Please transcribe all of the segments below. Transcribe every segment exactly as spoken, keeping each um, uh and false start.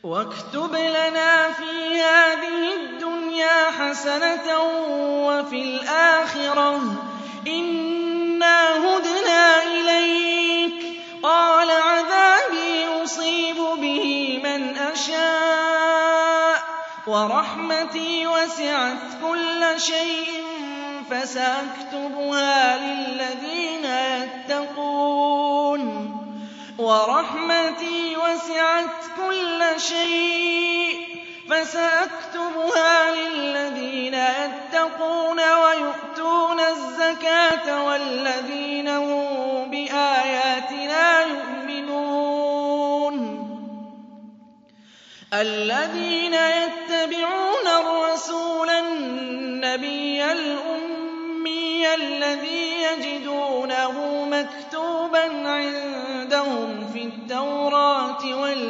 وَاكْتُبْ لَنَا فِي هَٰذِهِ الدُّنْيَا حَسَنَةً وَفِي الْآخِرَةِ إِنَّا هُدْنَا إِلَيْكَ ۚ قَالَ عَذَابِي أُصِيبُ بِهِ مَنْ أَشَاءُ ۖ وَرَحْمَتِي وَسِعَتْ كُلَّ شَيْءٍ فَسَأَكْتُبُهَا لِلَّذِينَ يَتَّقُونَ وَرَحْمَتِي وَسِعَتْ كُلَّ شَيْءٍ فَسَأَكْتُبُهَا لِلَّذِينَ يَتَّقُونَ وَيُؤْتُونَ الزَّكَاةَ وَالَّذِينَ هُم بِآيَاتِنَا يُؤْمِنُونَ الَّذِينَ يَتَّبِعُونَ الرَّسُولَ النَّبِيَّ الْأُمِّيَّ الَّذِي يَجِدُونَهُ مَكْتُوبًا عِندَهُمْ فِي التَّوْرَاةِ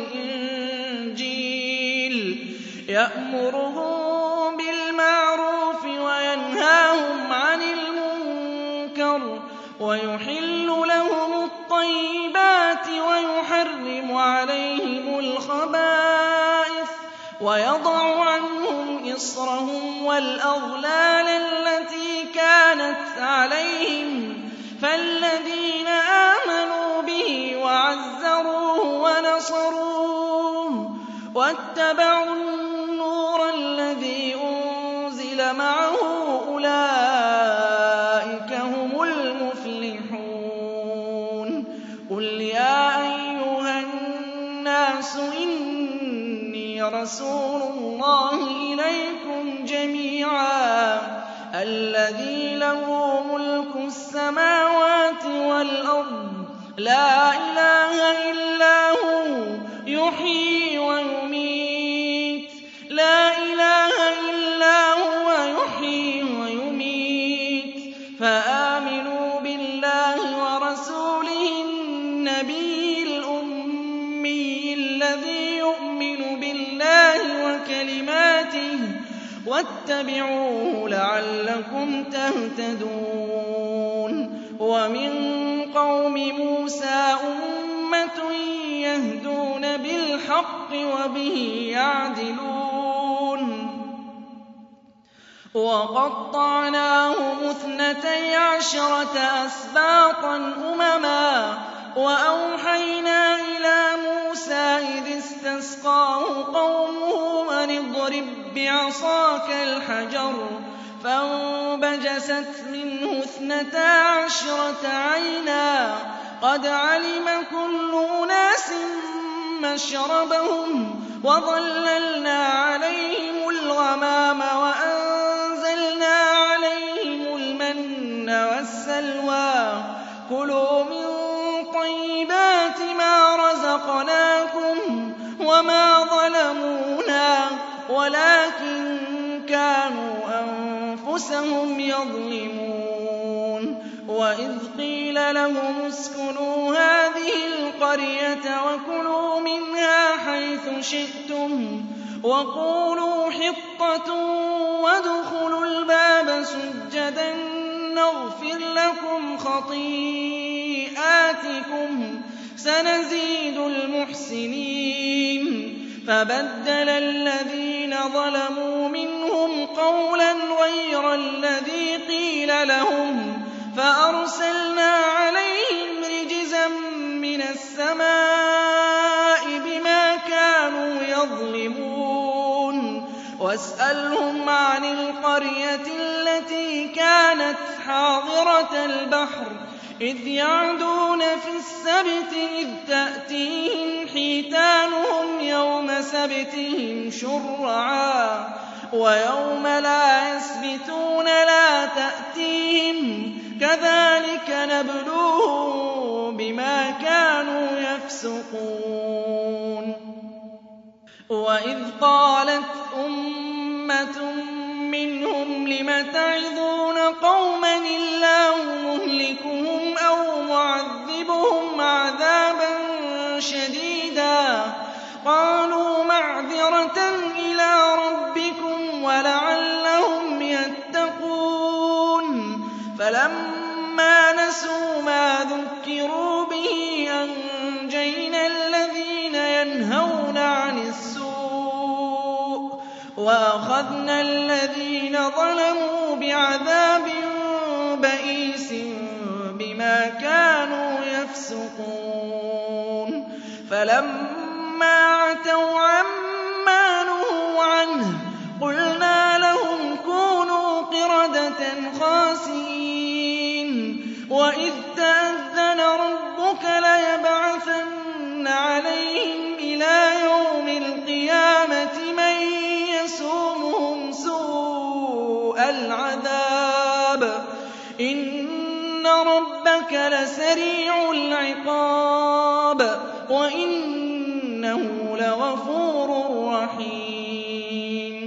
وَالْإِنجِيلِ يَأْمُرُهُم بِالْمَعْرُوفِ وَيَنْهَاهُمْ عَنِ الْمُنكَرِ وَيُحِلُّ لَهُمُ الطَّيِّبَاتِ وَيُحَرِّمُ عَلَيْهِمُ الْخَبَائِثَ وَيَضَعُ عَنْهُمْ إِصْرَهُمْ وَالْأَغْلَالَ الَّتِي كَانَتْ عَلَيْهِمْ ۚ فَالَّذِينَ آمَنُوا بِهِ وَعَزَّرُوهُ وَنَصَرُوهُ وَاتَّبَعُوا النُّورَ الَّذِي أُنزِلَ مَعَهُ أُولَٰئِكَ هُمُ الْمُفْلِحُونَ قُلْ يَا أَيُّهَا النَّاسُ إِنِّي رَسُولُ اللَّهِ إِلَيْكُمْ جَمِيعًا الَّذِي لَهُ مُلْكُ السَّمَاوَاتِ وَالْأَرْضِ لَا إِلَٰهَ إِلَّا هُوَ يُحْيِي وَيُمِيتُ لَا إِلَٰهَ إِلَّا هُوَ يُحْيِي وَيُمِيتُ فَآمِنُوا بِاللَّهِ وَرَسُولِهِ النَّبِيِّ الْأُمِّيِّ الَّذِي يُؤْمِنُ بِاللَّهِ وَكَلِمَاتِهِ وَاتَّبِعُوهُ لَعَلَّكُمْ تَهْتَدُونَ وَمِن قَوْمِ مُوسَىٰ أُمَّةٌ يَهْدُونَ بِالْحَقِّ وَبِهِ يَعْدِلُونَ وَقَطَّعْنَاهُمُ اثْنَتَيْ عَشْرَةَ أَسْبَاطًا أُمَمًا وَأَوْحَيْنَا إِلَىٰ مُوسَىٰ إِذِ اسْتَسْقَاهُ قَوْمُهُ أَنِ اضْرِب بِّعَصَاكَ الْحَجَرَ ۖ فَانبَجَسَتْ مِنْهُ اثْنَتَا عَشْرَةَ عَيْنًا ۖ قَدْ عَلِمَ كُلُّ أُنَاسٍ مَّشْرَبَهُمْ ۖ وَظَلَّلْنَا عَلَيْهِمُ الْغَمَامَ وَأَنزَلْنَا عَلَيْهِمُ الْمَنَّ وَالسَّلْوَىٰ ۖ كُلُوا مِن طَيِّبَاتِ مَا رَزَقْنَاكُمْ ۚ وَمَا ظَلَمُونَا وَلَٰكِن كَانُوا أَنفُسَهُمْ يَظْلِمُونَ وَإِذْ قِيلَ لَهُمُ اسْكُنُوا هَٰذِهِ الْقَرْيَةَ وَكُلُوا مِنْهَا حَيْثُ شِئْتُمْ وَقُولُوا حِطَّةٌ وَادْخُلُوا الْبَابَ سُجَّدًا نَّغْفِرْ لَكُمْ خَطِيئَاتِكُمْ سَنَزِيدُ الْمُحْسِنِينَ فَبَدَّلَ الَّذِينَ ظَلَمُوا مِنْهُمْ قَوْلًا غَيْرَ الَّذِي قِيلَ لَهُمْ فَأَرْسَلْنَا عَلَيْهِمْ رِجْزًا مِّنَ السَّمَاءِ بِمَا كَانُوا يَظْلِمُونَ وَاسْأَلْهُمْ عَنِ الْقَرْيَةِ الَّتِي كَانَتْ حَاضِرَةَ الْبَحْرِ إِذْ يَعْدُونَ فِي السَّبْتِ إِذْ تَأْتِيهِمْ حِيتَانُهُمْ يَوْمَ سَبْتِهِمْ شُرَّعًا وَيَوْمَ لَا يَسْبِتُونَ لَا تَأْتِيهِمْ ۚ كَذَٰلِكَ نَبْلُوهُم بِمَا كَانُوا يَفْسُقُونَ وَإِذْ قَالَتْ أُمَّةٌ مِّنْهُمْ لِمَ تَعِظُونَ قَوْمًا اللَّهُ مُهْلِكُهُمْ أَوْ مُعَذِّبُهُمْ عَذَابًا شَدِيدًا قَالُوا مَعْذِرَةً إِلَىٰ رَبِّكُمْ وَلَعَلَّهُمْ يَتَّقُونَ فَلَمَّا نَسُوا مَا ذُكِّرُوا بِهِ أَنجَيْنَا الَّذِينَ يَنْهَوْنَ عَنِ السُّوءِ وَأَخَذْنَا الَّذِينَ ظَلَمُوا بِعَذَابٍ بَئِيسٍ بِمَا كَانُوا يَفْسُقُونَ فَلَمَّا عَتَوْا عَمَّا نُهُوا عَنْهُ قُلْنَا لَهُمْ كُونُوا قِرَدَةً خَاسِئِينَ وَإِذْ تَأَذَّنَ رَبُّكَ لَيَبْعَثَنَّ عَلَيْهِمْ إِلَىٰ يَوْمِ الْقِيَامَةِ مَن يَسُومُهُمْ سُوءَ الْعَذَابِ إِنَّ رَبَّكَ لَسَرِيعُ الْعِقَابِ وَإِنَّهُ لَغَفُورٌ رَّحِيمٌ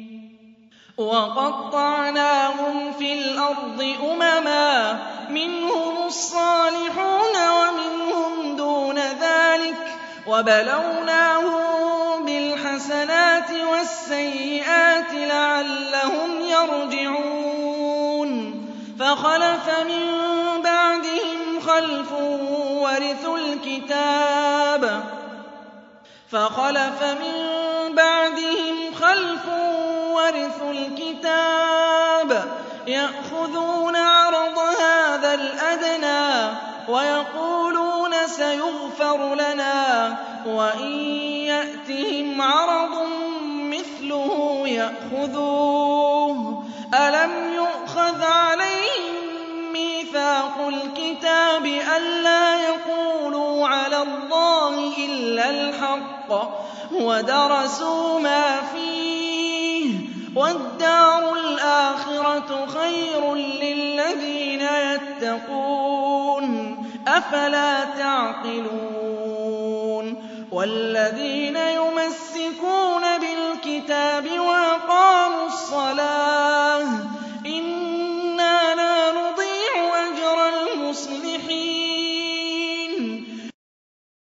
وَقَطَّعْنَاهُمْ فِي الْأَرْضِ أُمَمًا مِّنْهُمُ الصَّالِحُونَ وَمِنْهُمْ دُونَ ذَٰلِكَ وَبَلَوْنَاهُم بِالْحَسَنَاتِ وَالسَّيِّئَاتِ لَعَلَّهُمْ يَرْجِعُونَ فَخَلَفَ مِن بَعْدِهِمْ خَلْفٌ وَرِثُوا الْكِتَابَ فَخَلَفَ مِن بَعْدِهِمْ خَلْفٌ وَرِثُوا الْكِتَابَ يَأْخُذُونَ عَرَضَ هَٰذَا الْأَدْنَىٰ وَيَقُولُونَ سَيُغْفَرُ لَنَا وَإِن يَأْتِهِمْ عَرَضٌ مِّثْلُهُ يَأْخُذُوهُ أَلَمْ يُؤْخَذْ عَلَيْهِم مِّيثَاقُ الْكِتَابِ أَلَّا يَقُولُوا عَلَى اللَّهِ إِلَّا الْحَقَّ وَدَرَسُوا مَا فِيهِ وَالدَّارُ الْآخِرَةُ خَيْرٌ لِّلَّذِينَ يَتَّقُونَ أَفَلَا تَعْقِلُونَ وَالَّذِينَ يُمَسِّكُونَ بِالْكِتَابِ وَأَقَامُوا الصَّلَاةَ